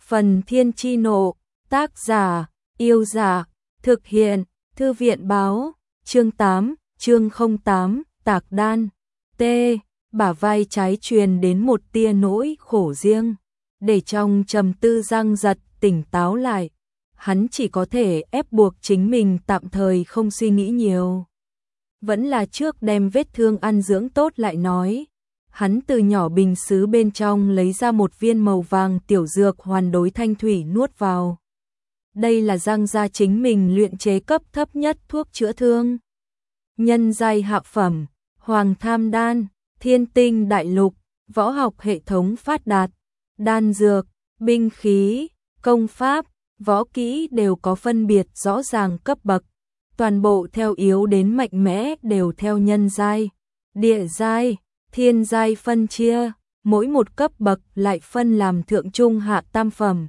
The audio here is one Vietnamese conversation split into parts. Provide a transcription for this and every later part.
Phần Thiên Chi Nộ, tác giả, Yêu Giả, thực hiện, Thư viện Báo, chương 8, chương 08, Tạc Đan, T, bả vai trái truyền đến một tia nỗi khổ riêng, để trong trầm tư Giang Giật tỉnh táo lại, hắn chỉ có thể ép buộc chính mình tạm thời không suy nghĩ nhiều. Vẫn là trước đem vết thương ăn dưỡng tốt lại nói. Hắn từ nhỏ bình sứ bên trong lấy ra một viên màu vàng tiểu dược hoàn đối thanh thủy nuốt vào. Đây là Giang gia chính mình luyện chế cấp thấp nhất thuốc chữa thương. Nhân giai hạ phẩm, Hoàng Tham Đan, Thiên Tinh Đại Lục, võ học hệ thống phát đạt, đan dược, binh khí, công pháp, võ kỹ đều có phân biệt rõ ràng cấp bậc. Toàn bộ theo yếu đến mạnh mẽ đều theo nhân giai, địa giai, thiên giai phân chia, mỗi một cấp bậc lại phân làm thượng trung hạ tam phẩm.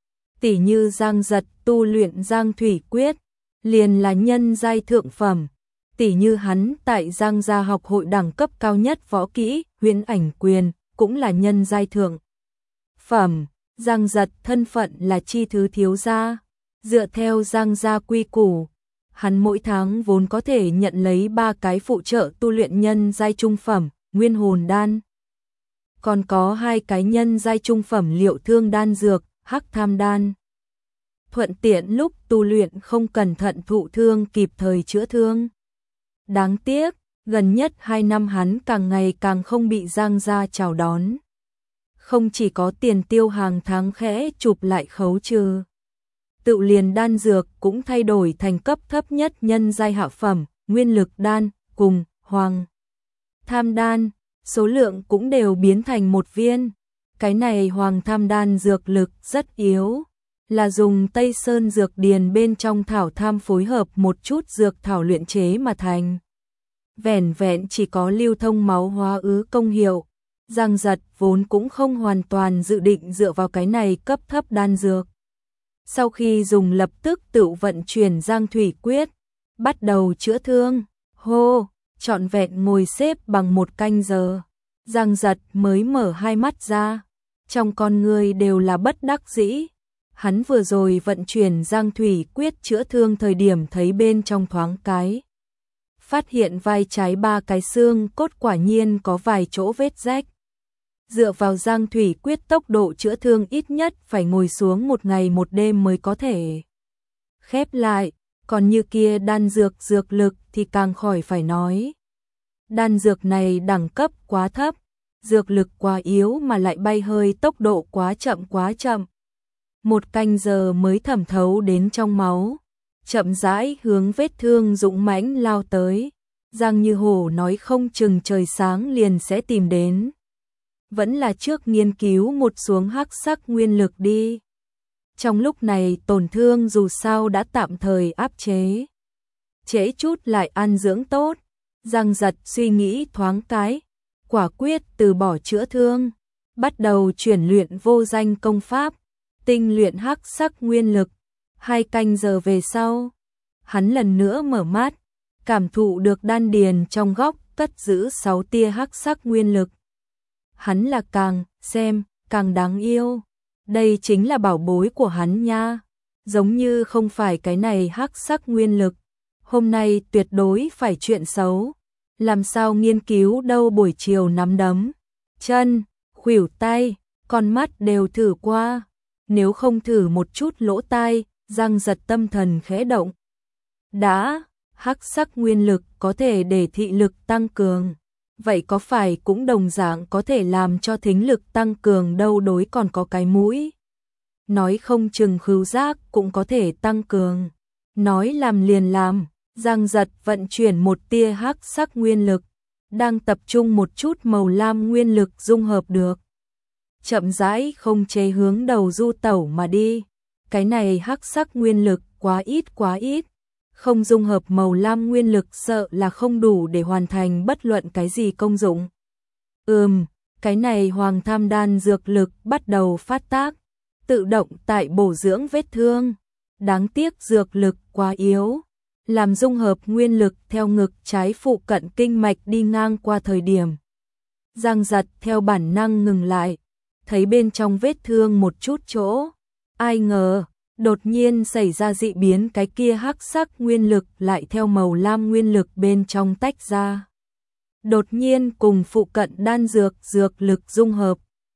Tỷ như Giang Giật tu luyện Giang Thủy Quyết, liền là nhân giai thượng phẩm. Tỷ như hắn tại Giang gia học hội đẳng cấp cao nhất võ kỹ, Huyễn Ảnh Quyền, cũng là nhân giai thượng phẩm. Giang Giật thân phận là chi thứ thiếu gia, dựa theo Giang gia quy củ, hắn mỗi tháng vốn có thể nhận lấy 3 cái phụ trợ tu luyện nhân giai trung phẩm, Nguyên Hồn Đan. Còn có 2 cái nhân giai trung phẩm Liệu Thương Đan dược, Hắc Tham Đan. Thuận tiện lúc tu luyện không cẩn thận thụ thương kịp thời chữa thương. Đáng tiếc, gần nhất 2 năm hắn càng ngày càng không bị Giang gia chào đón. Không chỉ có tiền tiêu hàng tháng khẽ chụp lại khấu trừ. Tự liền đan dược cũng thay đổi thành cấp thấp nhất nhân giai hạ phẩm, Nguyên Lực Đan, cùng Hoàng Tham Đan, số lượng cũng đều biến thành 1 viên. Cái này Hoàng Tham Đan dược lực rất yếu, là dùng Tây Sơn dược điền bên trong thảo tham phối hợp một chút dược thảo luyện chế mà thành. Vẻn vẹn chỉ có lưu thông máu hóa ứ công hiệu. Giang Giật vốn cũng không hoàn toàn dự định dựa vào cái này cấp thấp đan dược. Sau khi dùng lập tức tự vận chuyển Giang Thủy Quyết, bắt đầu chữa thương, hô, trọn vẹn ngồi xếp bằng 1 canh giờ. Giang Giật mới mở 2 mắt ra, trong con người đều là bất đắc dĩ. Hắn vừa rồi vận chuyển Giang Thủy Quyết chữa thương thời điểm thấy bên trong thoáng cái. Phát hiện vai trái 3 cái xương cốt quả nhiên có vài chỗ vết rách. Dựa vào Giang Thủy Quyết tốc độ chữa thương ít nhất phải ngồi xuống 1 ngày 1 đêm mới có thể khép lại, còn như kia đan dược dược lực thì càng khỏi phải nói. Đan dược này đẳng cấp quá thấp, dược lực quá yếu mà lại bay hơi tốc độ quá chậm. 1 canh giờ mới thẩm thấu đến trong máu, chậm rãi hướng vết thương dũng mãnh lao tới. Giang Như Hổ nói không chừng trời sáng liền sẽ tìm đến. Vẫn là trước nghiên cứu một xuống hắc sắc nguyên lực đi. Trong lúc này tổn thương dù sao đã tạm thời áp chế. Trễ chút lại ăn dưỡng tốt. Giang Giật suy nghĩ thoáng cái, quả quyết từ bỏ chữa thương, bắt đầu chuyển luyện vô danh công pháp, tinh luyện hắc sắc nguyên lực. 2 canh giờ về sau, hắn lần nữa mở mắt, cảm thụ được đan điền trong góc cất giữ 6 tia hắc sắc nguyên lực. Hắn là càng xem càng đáng yêu. Đây chính là bảo bối của hắn nha. Giống như không phải cái này hắc sắc nguyên lực, hôm nay tuyệt đối phải chuyện xấu. Làm sao nghiên cứu đâu, buổi chiều nắm đấm, chân, khuỷu tay, con mắt đều thử qua. Nếu không thử một chút lỗ tai, Giang Giật tâm thần khẽ động. Đã, hắc sắc nguyên lực có thể để thị lực tăng cường. Vậy có phải cũng đồng dạng có thể làm cho thính lực tăng cường đâu, đối còn có cái mũi. Nói không chừng khứu giác cũng có thể tăng cường. Nói làm liền làm, Giang Giật vận chuyển một tia hắc sắc nguyên lực, đang tập trung một chút màu lam nguyên lực dung hợp được. Chậm rãi không chế hướng đầu du tẩu mà đi. Cái này hắc sắc nguyên lực quá ít. Không dung hợp màu lam nguyên lực sợ là không đủ để hoàn thành bất luận cái gì công dụng. Cái này Hoàng Tham Đan dược lực bắt đầu phát tác, tự động tại bổ dưỡng vết thương. Đáng tiếc dược lực quá yếu, làm dung hợp nguyên lực theo ngực trái phụ cận kinh mạch đi ngang qua thời điểm. Giang Giật theo bản năng ngừng lại, thấy bên trong vết thương một chút chỗ, Ai ngờ, đột nhiên xảy ra dị biến, cái kia hắc sắc nguyên lực lại theo màu lam nguyên lực bên trong tách ra. Đột nhiên cùng phụ cận đan dược lực dung hợp.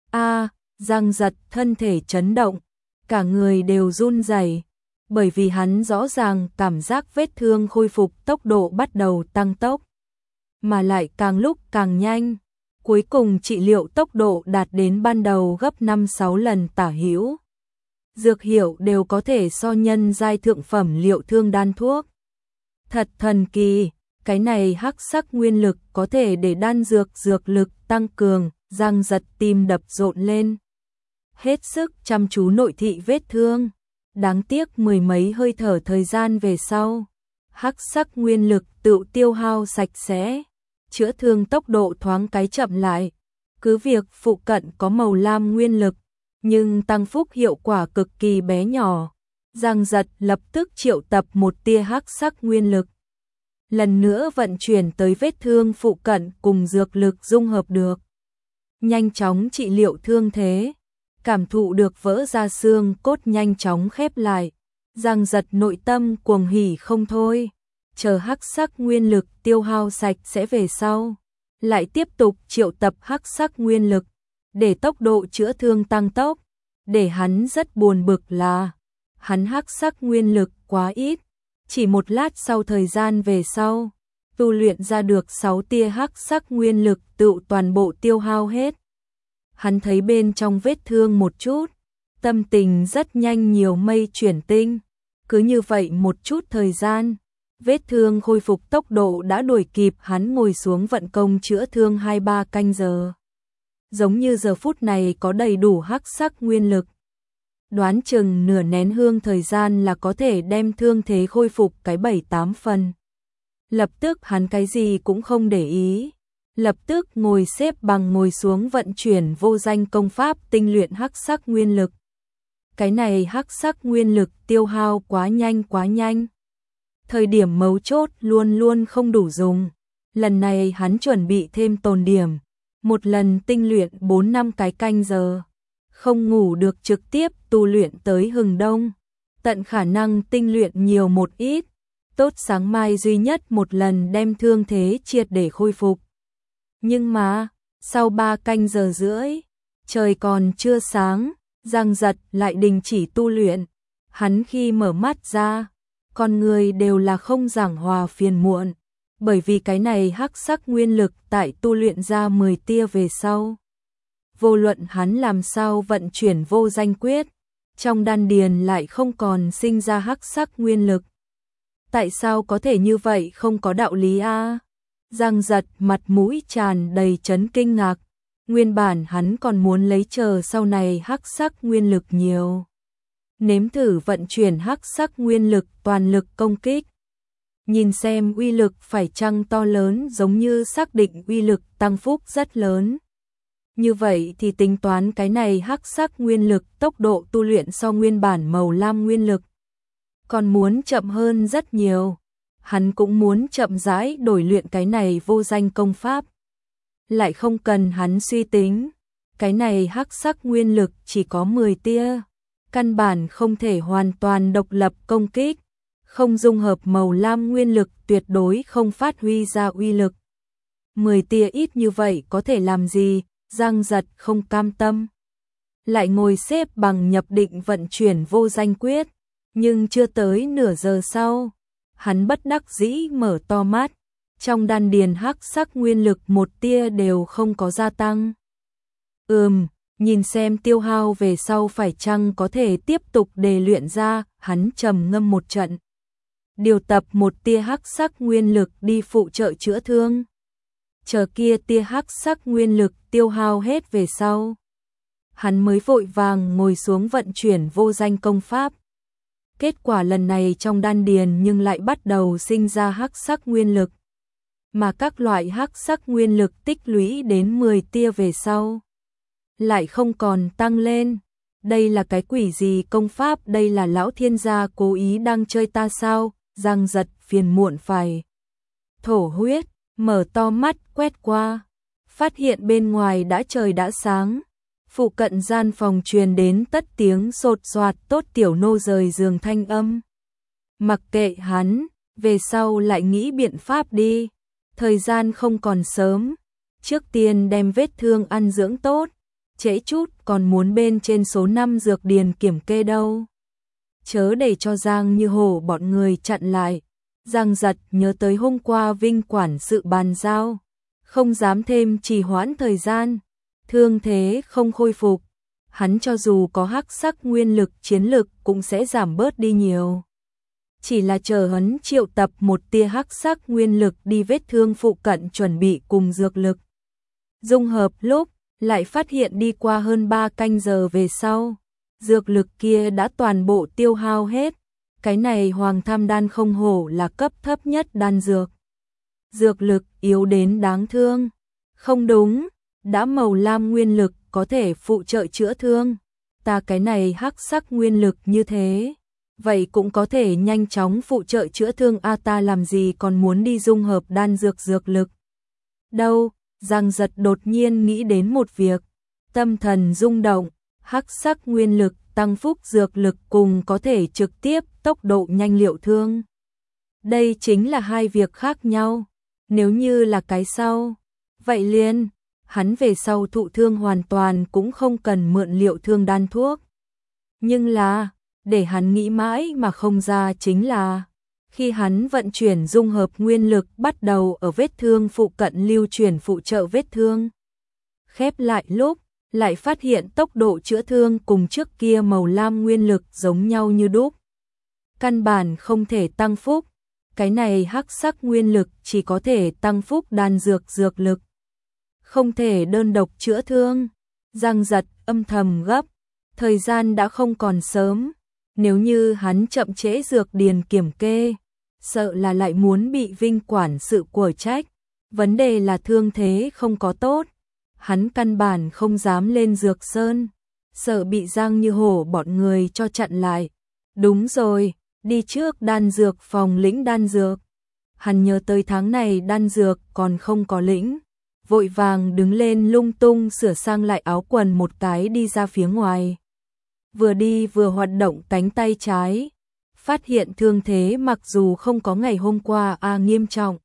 Giang Giật thân thể chấn động, cả người đều run rẩy, bởi vì hắn rõ ràng cảm giác vết thương khôi phục tốc độ bắt đầu tăng tốc, mà lại càng lúc càng nhanh. Cuối cùng trị liệu tốc độ đạt đến ban đầu gấp 5-6 lần tả hữu. Dược hiệu đều có thể so nhân giai thượng phẩm liệu thương đan thuốc. Thật thần kỳ, cái này hắc sắc nguyên lực có thể để đan dược lực tăng cường. Giang Giật tim đập rộn lên, hết sức chăm chú nội thị vết thương. Đáng tiếc mười mấy hơi thở thời gian về sau, hắc sắc nguyên lực tự tiêu hao sạch sẽ, chữa thương tốc độ thoáng cái chậm lại. Cứ việc phụ cận có màu lam nguyên lực, nhưng tăng phúc hiệu quả cực kỳ bé nhỏ. Giang Giật lập tức triệu tập một tia hắc sắc nguyên lực, lần nữa vận chuyển tới vết thương phụ cận cùng dược lực dung hợp được, nhanh chóng trị liệu thương thế. Cảm thụ được vỡ ra xương cốt nhanh chóng khép lại, Giang Giật nội tâm cuồng hỉ không thôi. Chờ hắc sắc nguyên lực tiêu hao sạch sẽ về sau, lại tiếp tục triệu tập hắc sắc nguyên lực, để tốc độ chữa thương tăng tốc. Để hắn rất buồn bực là, hắn hắc sắc nguyên lực quá ít, chỉ một lát sau thời gian về sau, tu luyện ra được 6 tia hắc sắc nguyên lực tự toàn bộ tiêu hao hết. Hắn thấy bên trong vết thương một chút, tâm tình rất nhanh nhiều mây chuyển tinh. Cứ như vậy một chút thời gian, vết thương khôi phục tốc độ đã đuổi kịp hắn ngồi xuống vận công chữa thương 2-3 canh giờ. Giống như giờ phút này có đầy đủ hắc sắc nguyên lực, đoán chừng nửa nén hương thời gian là có thể đem thương thế khôi phục cái 7-8 phần. Lập tức hắn cái gì cũng không để ý, lập tức ngồi xếp bằng ngồi xuống vận chuyển vô danh công pháp tinh luyện hắc sắc nguyên lực. Cái này hắc sắc nguyên lực tiêu hao quá nhanh. Thời điểm mấu chốt luôn luôn không đủ dùng. Lần này hắn chuẩn bị thêm tồn điểm, một lần tinh luyện 4-5 cái canh giờ. Không ngủ được trực tiếp tu luyện tới hừng đông, tận khả năng tinh luyện nhiều một ít, tốt sáng mai duy nhất một lần đem thương thế triệt để khôi phục. Nhưng mà, sau 3 canh giờ rưỡi, trời còn chưa sáng, Giang Giật lại đình chỉ tu luyện. Hắn khi mở mắt ra, con người đều là không giảng hòa phiền muộn, bởi vì cái này hắc sắc nguyên lực tại tu luyện ra 10 tia về sau. Vô luận hắn làm sao vận chuyển vô danh quyết, trong đan điền lại không còn sinh ra hắc sắc nguyên lực. Tại sao có thể như vậy, không có đạo lý a? Giang Giật mặt mũi tràn đầy chấn kinh ngạc. Nguyên bản hắn còn muốn lấy chờ sau này hắc sắc nguyên lực nhiều, nếm thử vận chuyển hắc sắc nguyên lực toàn lực công kích, nhìn xem uy lực phải chăng to lớn, giống như xác định uy lực tăng phúc rất lớn. Như vậy thì tính toán cái này hắc sắc nguyên lực tốc độ tu luyện so nguyên bản màu lam nguyên lực còn muốn chậm hơn rất nhiều. Hắn cũng muốn chậm rãi đổi luyện cái này vô danh công pháp, lại không cần hắn suy tính. Cái này hắc sắc nguyên lực chỉ có 10 tia, căn bản không thể hoàn toàn độc lập công kích, không dung hợp màu lam nguyên lực tuyệt đối không phát huy ra uy lực. 10 tia ít như vậy có thể làm gì? Giang Giật không cam tâm, lại ngồi xếp bằng nhập định vận chuyển vô danh quyết, nhưng chưa tới nửa giờ sau, hắn bất đắc dĩ mở to mắt, trong đan điền hắc sắc nguyên lực một tia đều không có gia tăng. Nhìn xem tiêu hao về sau phải chăng có thể tiếp tục đề luyện ra, hắn trầm ngâm một trận, điều tập một tia hắc sắc nguyên lực đi phụ trợ chữa thương. Chờ kia tia hắc sắc nguyên lực tiêu hao hết về sau, hắn mới vội vàng ngồi xuống vận chuyển vô danh công pháp. Kết quả lần này trong đan điền nhưng lại bắt đầu sinh ra hắc sắc nguyên lực, mà các loại hắc sắc nguyên lực tích lũy đến 10 tia về sau, lại không còn tăng lên. Đây là cái quỷ gì công pháp, đây là lão thiên gia cố ý đang chơi ta sao? Giang Giật phiền muộn phải thổ huyết, mở to mắt quét qua, phát hiện bên ngoài đã trời đã sáng, Phụ cận gian phòng truyền đến tất tiếng sột soạt Tốt Tiểu Nô rời giường thanh âm. Mặc kệ hắn, về sau lại nghĩ biện pháp đi. Thời gian không còn sớm, trước tiên đem vết thương ăn dưỡng tốt, trễ chút còn muốn bên trên số 5 dược điền kiểm kê đâu. Chớ để cho Giang Như Hổ bọn người chặn lại. Giang Giật nhớ tới hôm qua Vinh quản sự bàn giao, không dám thêm trì hoãn thời gian. Thương thế không khôi phục, hắn cho dù có hắc sắc nguyên lực chiến lực cũng sẽ giảm bớt đi nhiều. Chỉ là chờ hắn triệu tập một tia hắc sắc nguyên lực đi vết thương phụ cận chuẩn bị cùng dược lực. Dung hợp lúc, lại phát hiện đi qua hơn 3 canh giờ về sau, dược lực kia đã toàn bộ tiêu hao hết. Cái này Hoàng Tham đan không hổ là cấp thấp nhất đan dược. Dược lực yếu đến đáng thương. Không đúng, đã màu lam nguyên lực có thể phụ trợ chữa thương. Ta cái này hắc sắc nguyên lực như thế, vậy cũng có thể nhanh chóng phụ trợ chữa thương ta làm gì còn muốn đi dung hợp đan dược dược lực. Đâu, Giang Giật đột nhiên nghĩ đến một việc, tâm thần rung động, hắc sắc nguyên lực tăng phúc dược lực cùng có thể trực tiếp tốc độ nhanh liệu thương. Đây chính là hai việc khác nhau, nếu như là cái sau, vậy liền, hắn về sau thụ thương hoàn toàn cũng không cần mượn liệu thương đan thuốc. Nhưng là, để hắn nghĩ mãi mà không ra chính là, khi hắn vận chuyển dung hợp nguyên lực bắt đầu ở vết thương phụ cận lưu chuyển phụ trợ vết thương. Khép lại lúc, lại phát hiện tốc độ chữa thương cùng trước kia màu lam nguyên lực giống nhau như đúc. Căn bản không thể tăng phúc, cái này hắc sắc nguyên lực chỉ có thể tăng phúc đan dược dược lực. Không thể đơn độc chữa thương. Giang Giật âm thầm gấp, thời gian đã không còn sớm, nếu như hắn chậm trễ dược điền kiểm kê, sợ là lại muốn bị Vinh quản sự của trách. Vấn đề là thương thế không có tốt, hắn căn bản không dám lên dược sơn, sợ bị Giang Như Hổ bọn người cho chặn lại. Đúng rồi, đi trước đan dược phòng lĩnh đan dược. Hắn nhớ tới tháng này đan dược còn không có lĩnh, vội vàng đứng lên lung tung sửa sang lại áo quần một cái đi ra phía ngoài. Vừa đi vừa hoạt động cánh tay trái, phát hiện thương thế mặc dù không có ngày hôm qua nghiêm trọng,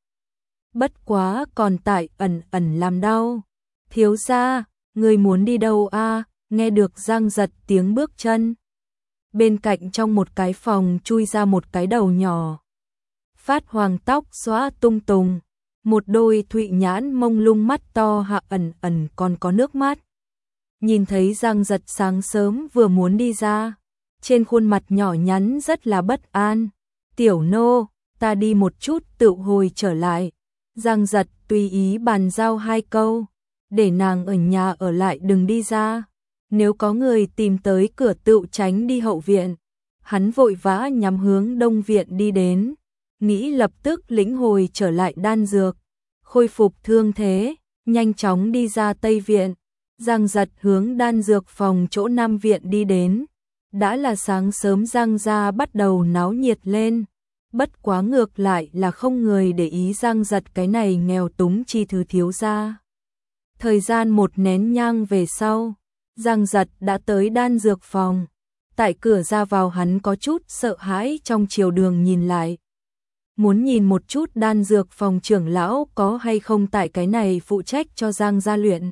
bất quá còn tại ẩn ẩn làm đau. Thiếu gia, người muốn đi đâu nghe được Giang Giật tiếng bước chân. Bên cạnh trong một cái phòng chui ra một cái đầu nhỏ, phát hoàng tóc xóa tung tùng, một đôi thụy nhãn mông lung mắt to hạ ẩn ẩn còn có nước mắt. Nhìn thấy Giang Giật sáng sớm vừa muốn đi ra, trên khuôn mặt nhỏ nhắn rất là bất an. Tiểu nô, ta đi một chút tự hồi trở lại. Giang Giật tùy ý bàn giao hai câu, để nàng ở nhà ở lại đừng đi ra. Nếu có người tìm tới cửa tự tránh đi hậu viện. Hắn vội vã nhắm hướng đông viện đi đến, nghĩ lập tức lĩnh hồi trở lại đan dược, khôi phục thương thế, nhanh chóng đi ra tây viện. Giang Giật hướng đan dược phòng chỗ nam viện đi đến. Đã là sáng sớm Giang gia bắt đầu náo nhiệt lên, bất quá ngược lại là không người để ý Giang Giật cái này nghèo túng chi thứ thiếu gia. Thời gian một nén nhang về sau, Giang Giật đã tới đan dược phòng. Tại cửa ra vào hắn có chút sợ hãi trong chiều đường nhìn lại. Muốn nhìn một chút đan dược phòng trưởng lão có hay không tại cái này phụ trách cho Giang gia luyện.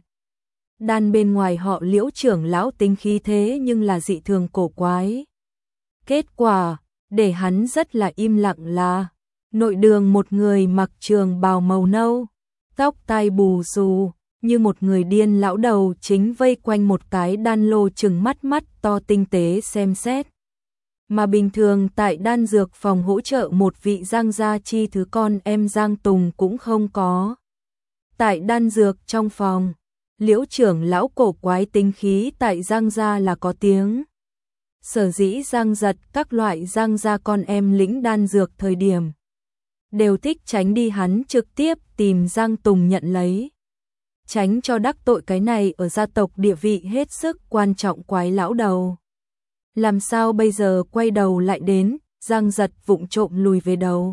Đan bên ngoài họ Liễu trưởng lão tính khí thế nhưng là dị thường cổ quái. Kết quả, để hắn rất là im lặng là, nội đường một người mặc trường bào màu nâu, tóc tai bù xù, như một người điên lão đầu chính vây quanh một cái đan lô trừng mắt mắt to tinh tế xem xét. Mà bình thường tại đan dược phòng hỗ trợ một vị Giang gia chi thứ con em Giang Tùng cũng không có. Tại đan dược trong phòng, Liễu trưởng lão cổ quái tính khí tại Giang gia là có tiếng. Sở dĩ Giang Giật các loại Giang gia con em lĩnh đan dược thời điểm, đều thích tránh đi hắn trực tiếp tìm Giang Tùng nhận lấy. Tránh cho đắc tội cái này ở gia tộc địa vị hết sức quan trọng quái lão đầu. Làm sao bây giờ quay đầu lại đến, Giang Giật vụng trộm lùi về đầu.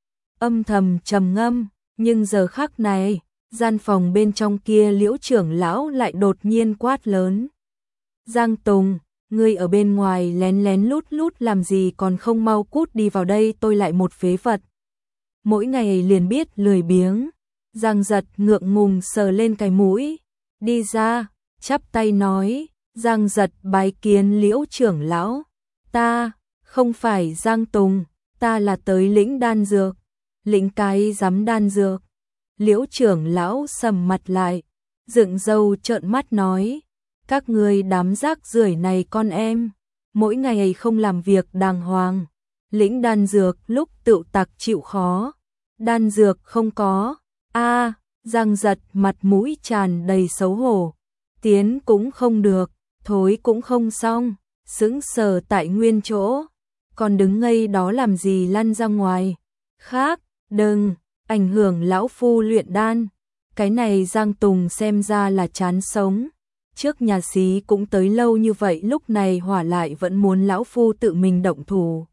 Âm thầm trầm ngâm, nhưng giờ khắc này, gian phòng bên trong kia Liễu trưởng lão lại đột nhiên quát lớn. Giang Tùng, ngươi ở bên ngoài lén lén lút lút làm gì còn không mau cút đi vào đây, tôi lại một phế vật. Mỗi ngày liền biết lười biếng. Giang Giật ngượng ngùng sờ lên cái mũi, đi ra, chắp tay nói, Giang Giật bái kiến Liễu trưởng lão. Ta, không phải Giang Tùng, ta là tới lĩnh đan dược. Lĩnh cái dám đan dược. Liễu trưởng lão sầm mặt lại, dựng râu trợn mắt nói, các ngươi đám rác rưởi này con em, mỗi ngày không làm việc đàng hoàng, lĩnh đan dược lúc tự tặc chịu khó, đan dược không có. A, Giang Giật mặt mũi tràn đầy xấu hổ, tiến cũng không được, thối cũng không xong, sững sờ tại nguyên chỗ, còn đứng ngây đó làm gì, lăn ra ngoài. Khác, đừng ảnh hưởng lão phu luyện đan. Cái này Giang Tùng xem ra là chán sống. Trước nhà xí cũng tới lâu như vậy, lúc này hỏa lại vẫn muốn lão phu tự mình động thủ.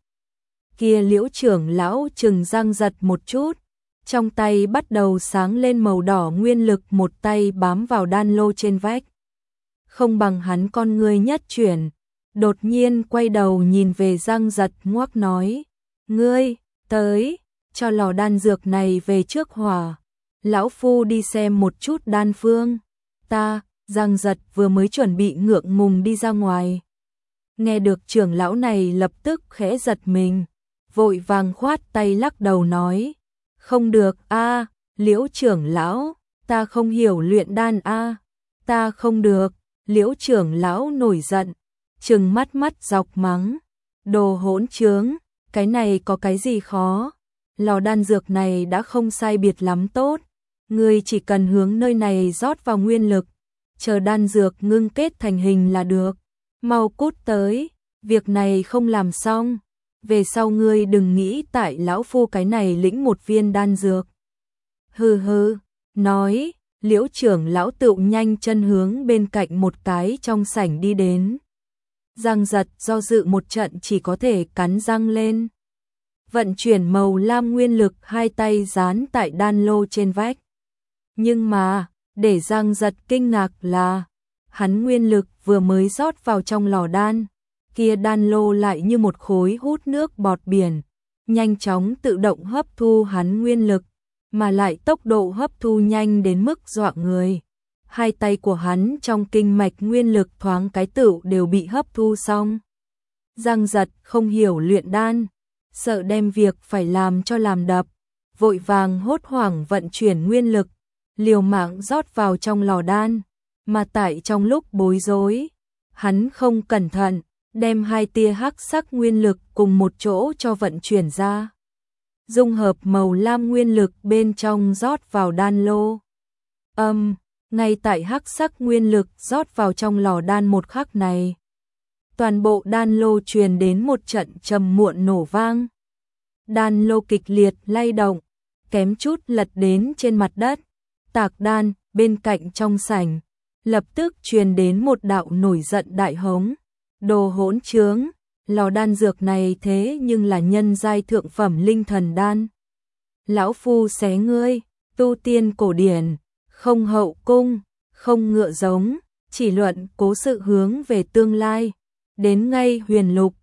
Kia Liễu trưởng lão chừng Giang Giật một chút, trong tay bắt đầu sáng lên màu đỏ nguyên lực, một tay bám vào đan lô trên vách. Không bằng hắn con ngươi nhất chuyển, đột nhiên quay đầu nhìn về Giang Giật ngoác nói, ngươi, tới, cho lò đan dược này về trước hỏa, lão phu đi xem một chút đan phương. Ta, Giang Giật vừa mới chuẩn bị ngượng ngùng đi ra ngoài. Nghe được trưởng lão này lập tức khẽ giật mình, vội vàng khoát tay lắc đầu nói, không được a, Liễu trưởng lão, ta không hiểu luyện đan a, ta không được. Liễu trưởng lão nổi giận, trừng mắt dọc mắng, đồ hỗn trướng, cái này có cái gì khó, lò đan dược này đã không sai biệt lắm tốt, ngươi chỉ cần hướng nơi này rót vào nguyên lực, chờ đan dược ngưng kết thành hình là được, mau cút tới, việc này không làm xong, về sau ngươi đừng nghĩ tại lão phu cái này lĩnh một viên đan dược. Hừ hừ, nói, Liễu trưởng lão tựu nhanh chân hướng bên cạnh một cái trong sảnh đi đến. Giang Giật do dự một trận chỉ có thể cắn răng lên. Vận chuyển màu lam nguyên lực, hai tay dán tại đan lô trên vách. Nhưng mà, để Giang Giật kinh ngạc là, hắn nguyên lực vừa mới rót vào trong lò đan, kia đan lô lại như một khối hút nước bọt biển, nhanh chóng tự động hấp thu hắn nguyên lực, mà lại tốc độ hấp thu nhanh đến mức dọa người. Hai tay của hắn trong kinh mạch nguyên lực thoáng cái tựu đều bị hấp thu xong. Giang Giật không hiểu luyện đan, sợ đem việc phải làm cho làm đập, vội vàng hốt hoảng vận chuyển nguyên lực, liều mạng rót vào trong lò đan, mà tại trong lúc bối rối, hắn không cẩn thận, đem hai tia hắc sắc nguyên lực cùng một chỗ cho vận chuyển ra. Dung hợp màu lam nguyên lực bên trong rót vào đan lô. Ngay tại hắc sắc nguyên lực rót vào trong lò đan một khắc này, toàn bộ đan lô truyền đến một trận trầm muộn nổ vang. Đan lô kịch liệt lay động, kém chút lật đến trên mặt đất. Tạc đan bên cạnh trong sảnh, lập tức truyền đến một đạo nổi giận đại hống. Đồ hỗn trướng, lò đan dược này thế nhưng là nhân giai thượng phẩm linh thần đan. Lão phu xé ngươi, tu tiên cổ điển, không hậu cung, không ngựa giống, chỉ luận cố sự hướng về tương lai, đến ngay huyền lục,